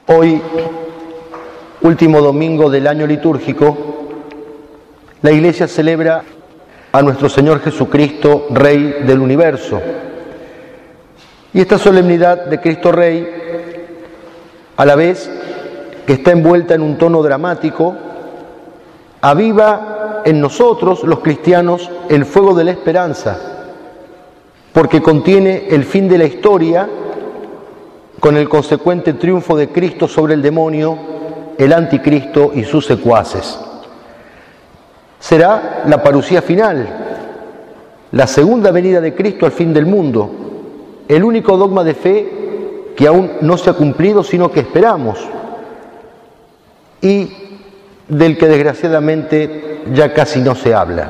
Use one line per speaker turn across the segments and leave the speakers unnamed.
Hoy, último domingo del año litúrgico, la Iglesia celebra a nuestro Señor Jesucristo, Rey del universo. Y esta solemnidad de Cristo Rey, a la vez que está envuelta en un tono dramático, aviva en nosotros, los cristianos, el fuego de la esperanza, porque contiene el fin de la historia con el consecuente triunfo de Cristo sobre el demonio, el anticristo y sus secuaces. Será la parusía final, la segunda venida de Cristo al fin del mundo, el único dogma de fe que aún no se ha cumplido, sino que esperamos, y del que desgraciadamente ya casi no se habla.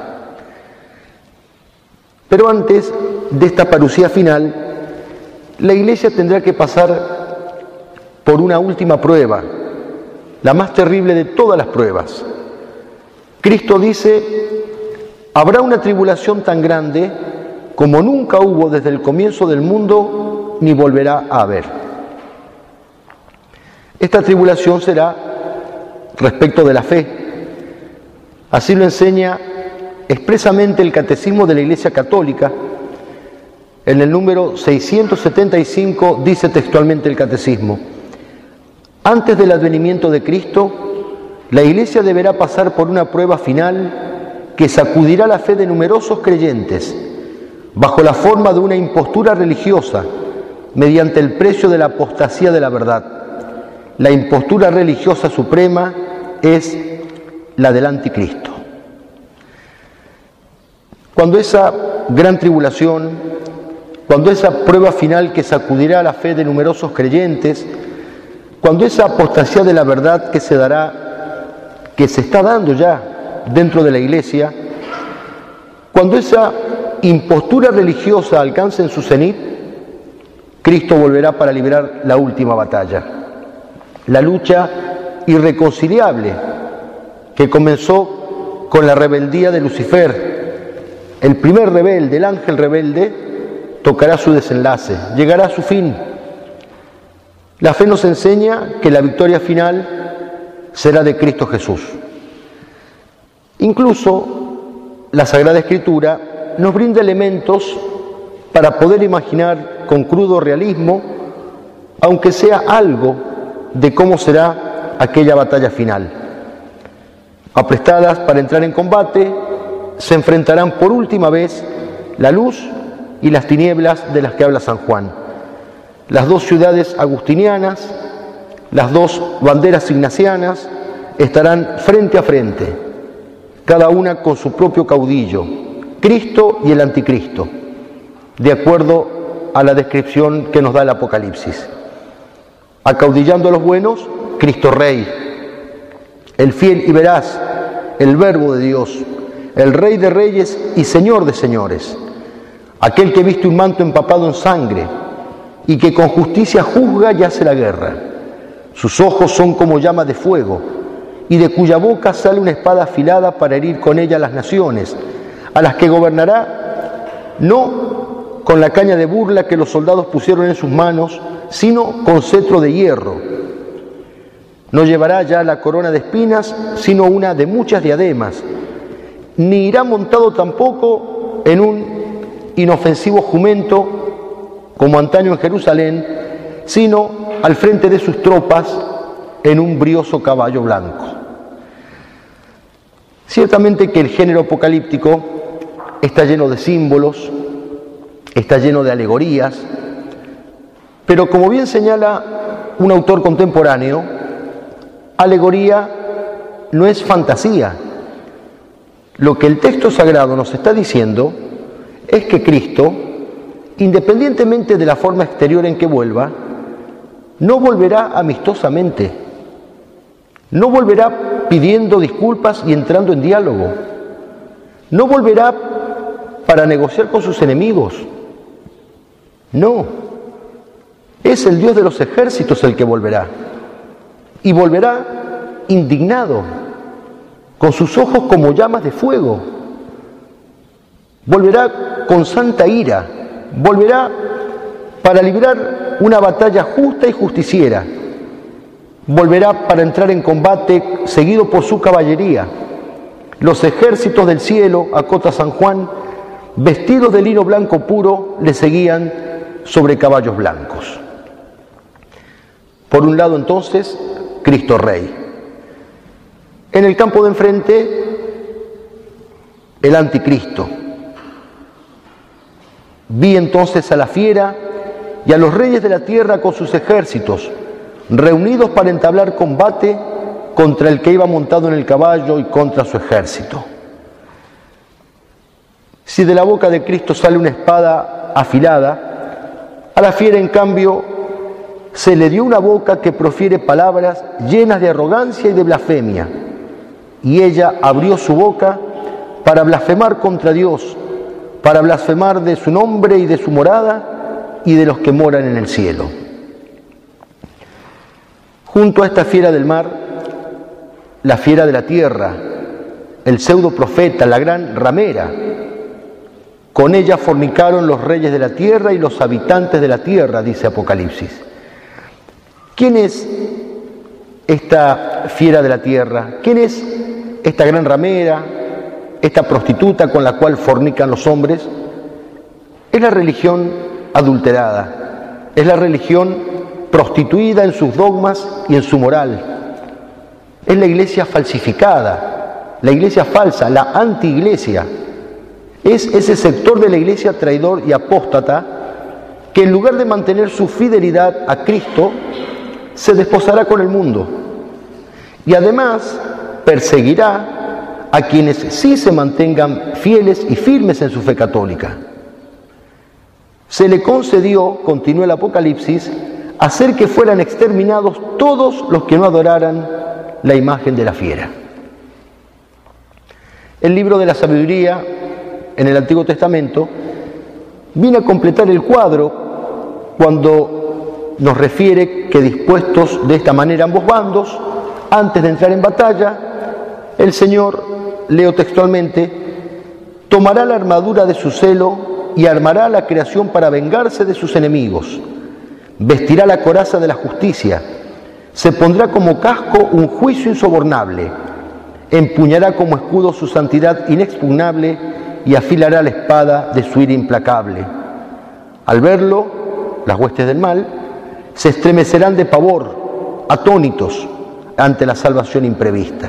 Pero antes de esta parusía final, la Iglesia tendrá que pasar por una última prueba, la más terrible de todas las pruebas. Cristo dice: habrá una tribulación tan grande como nunca hubo desde el comienzo del mundo, ni volverá a haber. Esta tribulación será respecto de la fe. Así lo enseña expresamente el Catecismo de la Iglesia Católica. En el número 675 dice textualmente el Catecismo: antes del advenimiento de Cristo, la Iglesia deberá pasar por una prueba final que sacudirá la fe de numerosos creyentes, bajo la forma de una impostura religiosa, mediante el precio de la apostasía de la verdad. La impostura religiosa suprema es la del anticristo. Cuando esa gran tribulación, cuando esa prueba final que sacudirá la fe de numerosos creyentes, cuando esa apostasía de la verdad que se dará, que se está dando ya dentro de la Iglesia, cuando esa impostura religiosa alcance en su cenit, Cristo volverá para librar la última batalla, la lucha irreconciliable que comenzó con la rebeldía de Lucifer. El primer rebelde, el ángel rebelde, tocará su desenlace, llegará a su fin. La fe nos enseña que la victoria final será de Cristo Jesús. Incluso la Sagrada Escritura nos brinda elementos para poder imaginar con crudo realismo, aunque sea algo, de cómo será aquella batalla final. Aprestadas para entrar en combate, se enfrentarán por última vez la luz y las tinieblas de las que habla San Juan. Las dos ciudades agustinianas, las dos banderas ignacianas, estarán frente a frente, cada una con su propio caudillo, Cristo y el anticristo, de acuerdo a la descripción que nos da el Apocalipsis. Acaudillando a los buenos, Cristo Rey, el fiel y veraz, el Verbo de Dios, el Rey de reyes y Señor de señores, aquel que viste un manto empapado en sangre y que con justicia juzga y hace la guerra. Sus ojos son como llamas de fuego y de cuya boca sale una espada afilada para herir con ella a las naciones, a las que gobernará no con la caña de burla que los soldados pusieron en sus manos, sino con cetro de hierro. No llevará ya la corona de espinas, sino una de muchas diademas, ni irá montado tampoco en un inofensivo jumento como antaño en Jerusalén, sino al frente de sus tropas en un brioso caballo blanco. Ciertamente que el género apocalíptico está lleno de símbolos, está lleno de alegorías, pero como bien señala un autor contemporáneo, alegoría no es fantasía. Lo que el texto sagrado nos está diciendo es que Cristo, independientemente de la forma exterior en que vuelva, no volverá amistosamente, no volverá pidiendo disculpas y entrando en diálogo, no volverá para negociar con sus enemigos. No, es el Dios de los ejércitos el que volverá, y volverá indignado, con sus ojos como llamas de fuego, volverá con santa ira, volverá para librar una batalla justa y justiciera, Volverá para entrar en combate seguido por su caballería. Los ejércitos del cielo, acota San Juan, vestidos de lino blanco puro, le seguían sobre caballos blancos. Por un lado, entonces, Cristo Rey. En el campo de enfrente, el anticristo. Vi entonces a la fiera y a los reyes de la tierra con sus ejércitos, reunidos para entablar combate contra el que iba montado en el caballo y contra su ejército. Si de la boca de Cristo sale una espada afilada, a la fiera, en cambio, se le dio una boca que profiere palabras llenas de arrogancia y de blasfemia, y ella abrió su boca para blasfemar contra Dios, para blasfemar de su nombre y de su morada y de los que moran en el cielo. Junto a esta fiera del mar, la fiera de la tierra, el pseudo profeta, la gran ramera. Con ella fornicaron los reyes de la tierra y los habitantes de la tierra, dice Apocalipsis. ¿Quién es esta fiera de la tierra? ¿Quién es esta gran ramera, esta prostituta con la cual fornican los hombres? Es la religión adulterada, es la religión prostituida en sus dogmas y en su moral. Es la iglesia falsificada, la iglesia falsa, la antiiglesia. Es ese sector de la iglesia traidor y apóstata que en lugar de mantener su fidelidad a Cristo, se desposará con el mundo y además perseguirá a quienes sí se mantengan fieles y firmes en su fe católica. Se le concedió, continúa el Apocalipsis, hacer que fueran exterminados todos los que no adoraran la imagen de la fiera. El libro de la sabiduría en el Antiguo Testamento viene a completar el cuadro cuando nos refiere que dispuestos de esta manera ambos bandos, antes de entrar en batalla, el Señor, leo textualmente, tomará la armadura de su celo y armará la creación para vengarse de sus enemigos. Vestirá la coraza de la justicia, se pondrá como casco un juicio insobornable, empuñará como escudo su santidad inexpugnable y afilará la espada de su ira implacable. Al verlo, las huestes del mal se estremecerán de pavor, atónitos ante la salvación imprevista.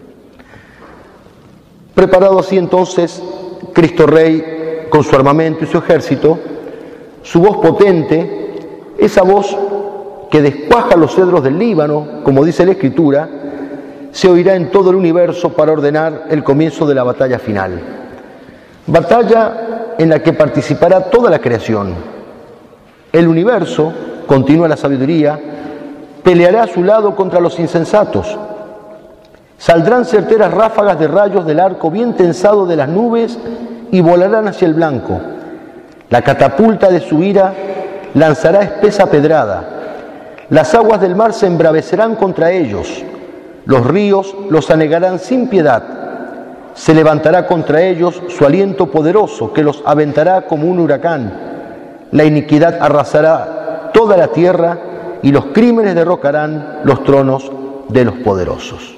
Preparado así entonces, Cristo Rey, con su armamento y su ejército, su voz potente, esa voz que descuaja los cedros del Líbano, como dice la Escritura, se oirá en todo el universo para ordenar el comienzo de la batalla final. Batalla en la que participará toda la creación. El universo, continúa la sabiduría, peleará a su lado contra los insensatos. Saldrán certeras ráfagas de rayos del arco bien tensado de las nubes y volarán hacia el blanco. La catapulta de su ira lanzará espesa pedrada. Las aguas del mar se embravecerán contra ellos. Los ríos los anegarán sin piedad. Se levantará contra ellos su aliento poderoso que los aventará como un huracán. La iniquidad arrasará toda la tierra y los crímenes derrocarán los tronos de los poderosos.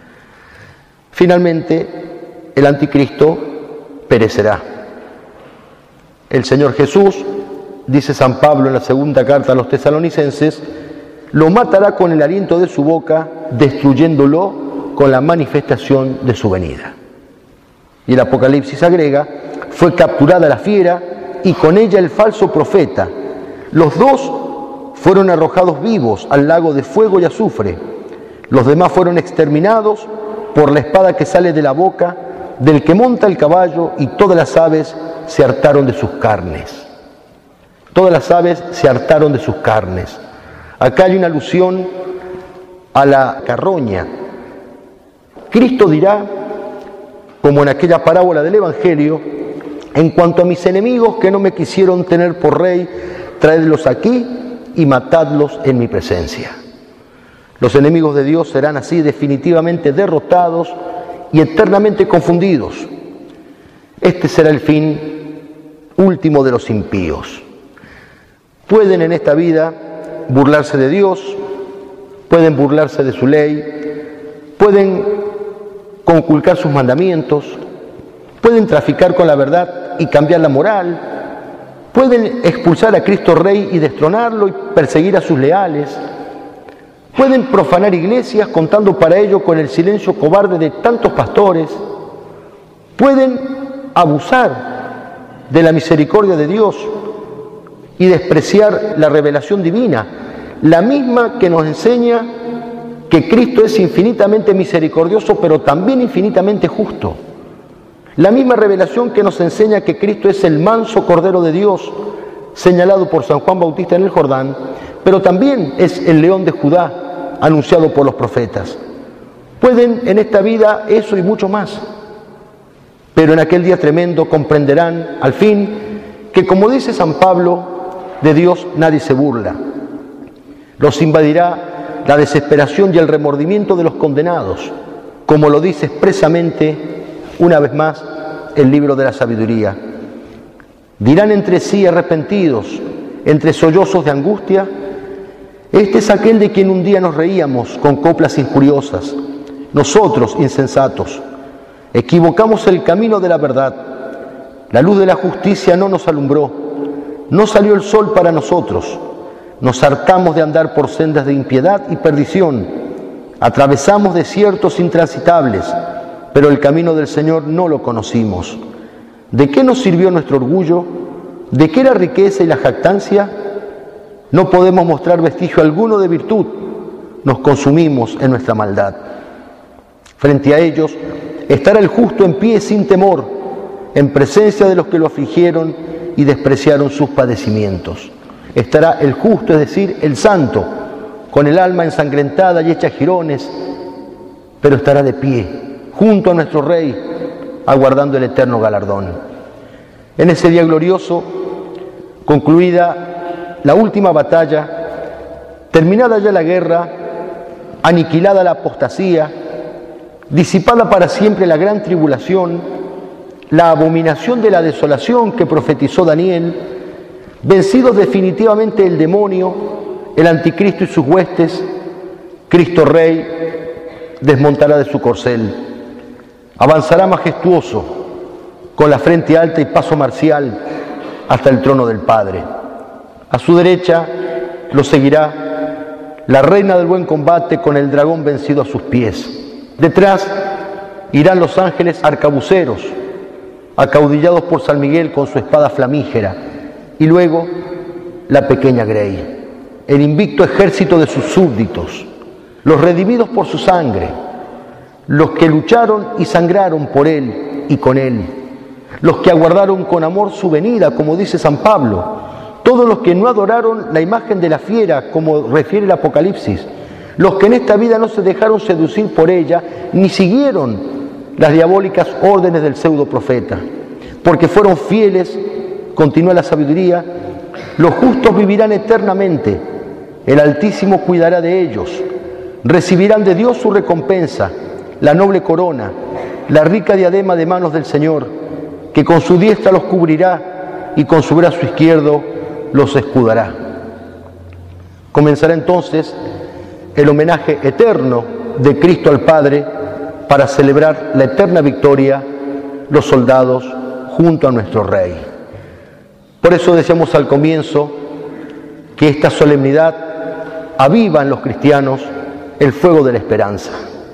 Finalmente, el anticristo perecerá. El Señor Jesús, dice San Pablo en la segunda carta a los tesalonicenses, lo matará con el aliento de su boca, destruyéndolo con la manifestación de su venida. Y el Apocalipsis agrega, fue capturada la fiera y con ella el falso profeta. Los dos fueron arrojados vivos al lago de fuego y azufre. Los demás fueron exterminados por la espada que sale de la boca del que monta el caballo, y todas las aves se hartaron de sus carnes. Todas las aves se hartaron de sus carnes. Acá hay una alusión a la carroña. Cristo dirá, como en aquella parábola del Evangelio, en cuanto a mis enemigos que no me quisieron tener por rey, traedlos aquí y matadlos en mi presencia. Los enemigos de Dios serán así definitivamente derrotados y eternamente confundidos. Este será el fin último de los impíos. Pueden en esta vida burlarse de Dios, pueden burlarse de su ley, pueden conculcar sus mandamientos, pueden traficar con la verdad y cambiar la moral, pueden expulsar a Cristo Rey y destronarlo y perseguir a sus leales, pueden profanar iglesias contando para ello con el silencio cobarde de tantos pastores, pueden abusar de la misericordia de Dios y despreciar la revelación divina, la misma que nos enseña que Cristo es infinitamente misericordioso, pero también infinitamente justo. La misma revelación que nos enseña que Cristo es el manso Cordero de Dios, señalado por San Juan Bautista en el Jordán, pero también es el León de Judá, anunciado por los profetas. Pueden en esta vida eso y mucho más, pero en aquel día tremendo comprenderán al fin que, como dice San Pablo, de Dios nadie se burla. Los invadirá la desesperación y el remordimiento de los condenados, como lo dice expresamente, una vez más, el libro de la sabiduría. Dirán entre sí arrepentidos, entre sollozos de angustia: este es aquel de quien un día nos reíamos con coplas injuriosas. Nosotros, insensatos, equivocamos el camino de la verdad. La luz de la justicia no nos alumbró, no salió el sol para nosotros. Nos hartamos de andar por sendas de impiedad y perdición. Atravesamos desiertos intransitables, pero el camino del Señor no lo conocimos. ¿De qué nos sirvió nuestro orgullo? ¿De qué la riqueza y la jactancia? No podemos mostrar vestigio alguno de virtud. Nos consumimos en nuestra maldad. Frente a ellos estará el justo en pie sin temor, en presencia de los que lo afligieron y despreciaron sus padecimientos. Estará el justo, es decir, el santo, con el alma ensangrentada y hecha jirones, pero estará de pie, junto a nuestro Rey, aguardando el eterno galardón. En ese día glorioso, concluida la última batalla, terminada ya la guerra, aniquilada la apostasía, disipada para siempre la gran tribulación, la abominación de la desolación que profetizó Daniel, vencido definitivamente el demonio, el anticristo y sus huestes, Cristo Rey desmontará de su corcel, avanzará majestuoso, con la frente alta y paso marcial, hasta el trono del Padre. A su derecha lo seguirá la reina del buen combate con el dragón vencido a sus pies. Detrás irán los ángeles arcabuceros, acaudillados por San Miguel con su espada flamígera, y luego la pequeña Grey, el invicto ejército de sus súbditos, los redimidos por su sangre, los que lucharon y sangraron por él y con él, los que aguardaron con amor su venida, como dice San Pablo, todos los que no adoraron la imagen de la fiera, como refiere el Apocalipsis, los que en esta vida no se dejaron seducir por ella, ni siguieron las diabólicas órdenes del pseudo profeta, porque fueron fieles, continúa la sabiduría, los justos vivirán eternamente, el Altísimo cuidará de ellos, recibirán de Dios su recompensa, la noble corona, la rica diadema de manos del Señor, que con su diestra los cubrirá y con su brazo izquierdo los escudará. Comenzará entonces el homenaje eterno de Cristo al Padre para celebrar la eterna victoria, los soldados junto a nuestro Rey. Por eso decíamos al comienzo que esta solemnidad aviva en los cristianos el fuego de la esperanza.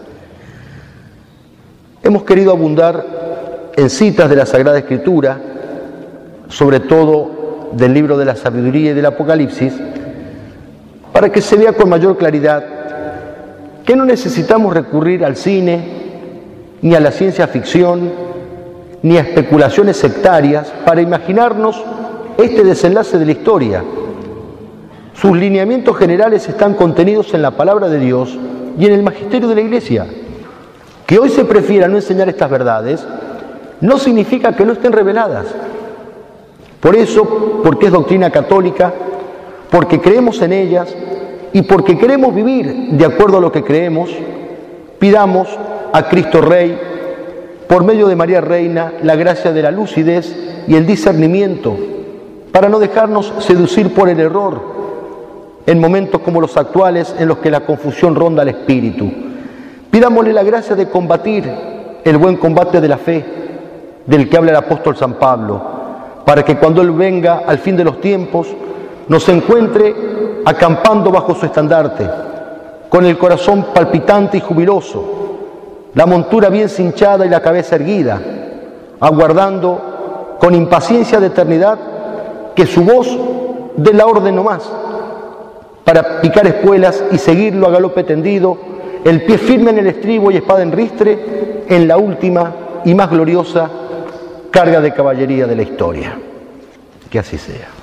Hemos querido abundar en citas de la Sagrada Escritura, sobre todo del libro de la Sabiduría y del Apocalipsis, para que se vea con mayor claridad que no necesitamos recurrir al cine, ni a la ciencia ficción, ni a especulaciones sectarias para imaginarnos este desenlace de la historia. Sus lineamientos generales están contenidos en la palabra de Dios y en el magisterio de la Iglesia. Que hoy se prefiera no enseñar estas verdades no significa que no estén reveladas. Por eso, porque es doctrina católica, porque creemos en ellas y porque queremos vivir de acuerdo a lo que creemos, pidamos a Cristo Rey, por medio de María Reina, la gracia de la lucidez y el discernimiento, para no dejarnos seducir por el error, en momentos como los actuales en los que la confusión ronda el espíritu. Pidámosle la gracia de combatir el buen combate de la fe, del que habla el apóstol San Pablo, para que cuando Él venga al fin de los tiempos, nos encuentre acampando bajo su estandarte, con el corazón palpitante y jubiloso, la montura bien cinchada y la cabeza erguida, aguardando con impaciencia de eternidad que su voz dé la orden nomás, para picar espuelas y seguirlo a galope tendido, el pie firme en el estribo y espada en ristre, en la última y más gloriosa carga de caballería de la historia. Que así sea.